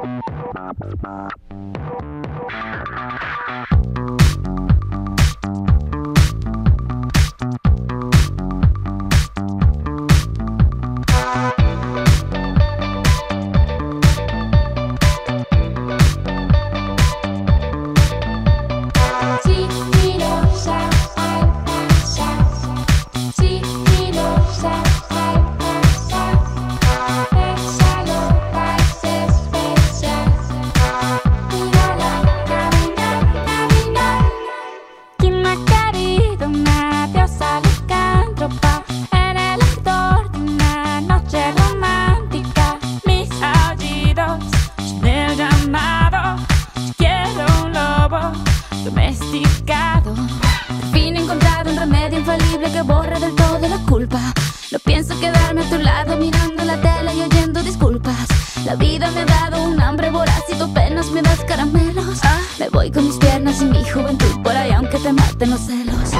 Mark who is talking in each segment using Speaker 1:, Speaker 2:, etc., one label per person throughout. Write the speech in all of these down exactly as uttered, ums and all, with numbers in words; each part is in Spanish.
Speaker 1: Domesticado, al fin he encontrado un remedio infalible que borra del todo la culpa. No pienso quedarme a tu lado mirando la tele y oyendo disculpas. La vida me ha dado un hambre voraz y tú apenas me das caramelos. Me voy con mis piernas y mi juventud por ahí aunque te maten los celos.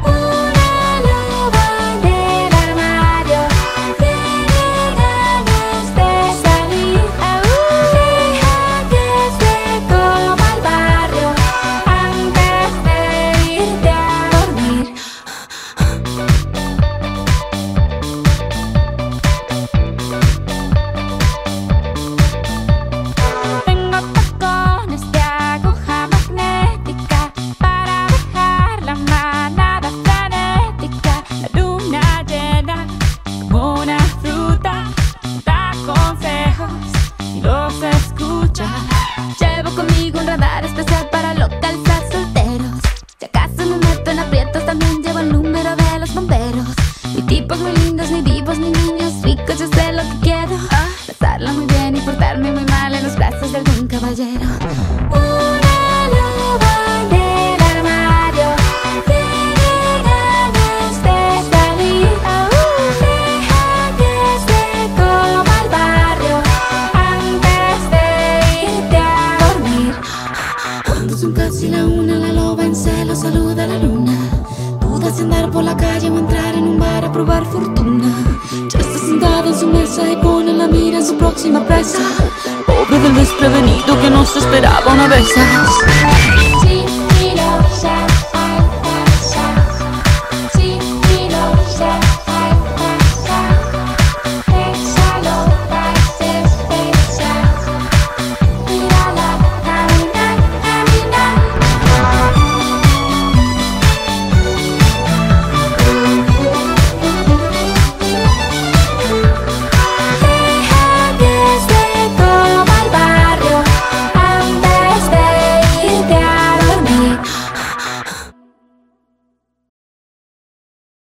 Speaker 1: Llevo conmigo un radar especial para localizar solteros. Si acaso me meto en aprietos, también llevo el número de los bomberos. Ni tipos muy lindos, ni divos, ni niños ricos, yo sé lo que quiero. Pasarla muy bien y portarme muy mal en los brazos de algún caballero. Una loba del armario tiene ganas de salir. Deja que se coma el barrio antes de irte a dormir. Cuando son casi la una, la loba en celo saluda a la luna. Duda si andar por la calle o entrar en un bar a probar fortuna. Ya está sentada en su mesa y pone la mira en su próxima presa. Pobre del desprevenido que no se esperaba una vez.